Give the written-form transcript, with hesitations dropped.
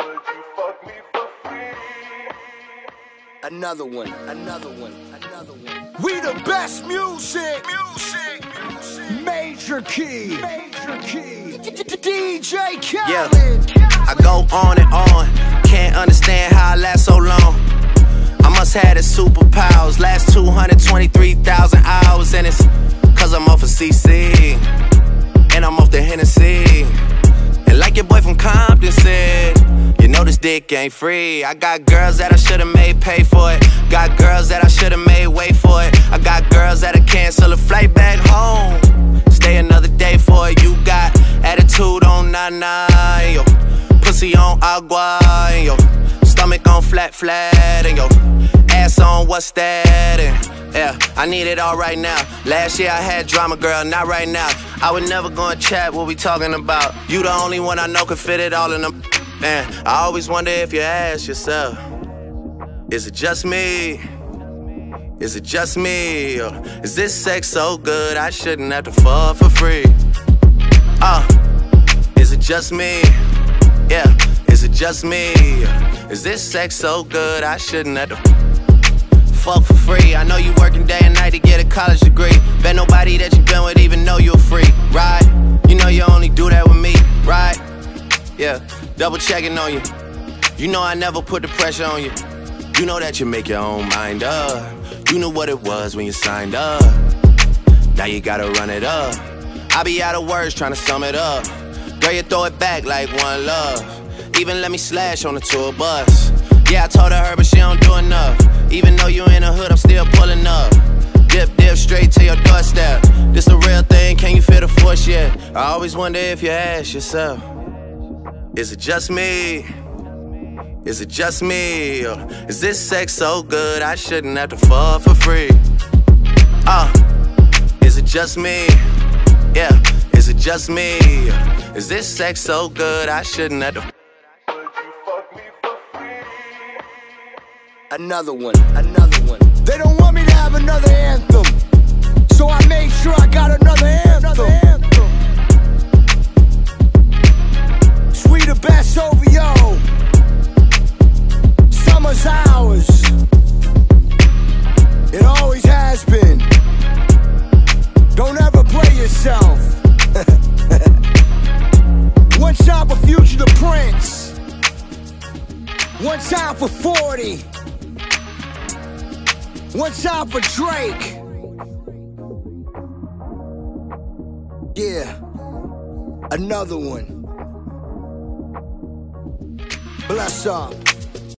Another one. We the best music. Major key. DJ Khaled. Yeah, I go on and on. Can't understand how I last so long. I must have the superpowers. Last 223,000 hours, and it's cause I'm off of CC, and I'm off the Hennessy. And like your boy from Compton said, you know this dick ain't free. I got girls that I should've made pay for it. Got girls that I should've made wait for it. I got girls that'll cancel a flight back home, stay another day for it. You got attitude on nana, yo. Pussy on agua, and yo. Stomach on flat, and yo. Ass on what's that, and yeah, I need it all right now. Last year I had drama, girl, not right now. I would never go and chat what we talking about. You the only one I know could fit it all in them. Man, I always wonder if you ask yourself, is it just me? Is it just me? Or is this sex so good I shouldn't have to fuck for free? Is it just me? Yeah, is it just me? Is this sex so good I shouldn't have to fuck for free? I know you working day and night to get a college degree. Bet nobody that you been with even know you're free, right? You know you only do that with me, right? Yeah, double checking on you. You know I never put the pressure on you. You know that you make your own mind up. You knew what it was when you signed up. Now you gotta run it up. I be out of words trying to sum it up. Girl, you throw it back like one love. Even let me slash on the tour bus. Yeah, I told her, but she don't do enough. Even though you in the hood, I'm still pulling up. Dip, straight to your doorstep. This a real thing, can you feel the force yet? I always wonder if you ask yourself, is it just me? Is it just me? Or is this sex so good I shouldn't have to fuck for free? Is it just me? Yeah, is it just me? Is this sex so good I shouldn't have to Another one. They don't want me to have another anthem, so I made sure I got another anthem. Sweet the best OVO. Summer's ours. It always has been. Don't ever play yourself. One time for Future the Prince. One time for 40. One time for Drake. Yeah, another one. Bless up.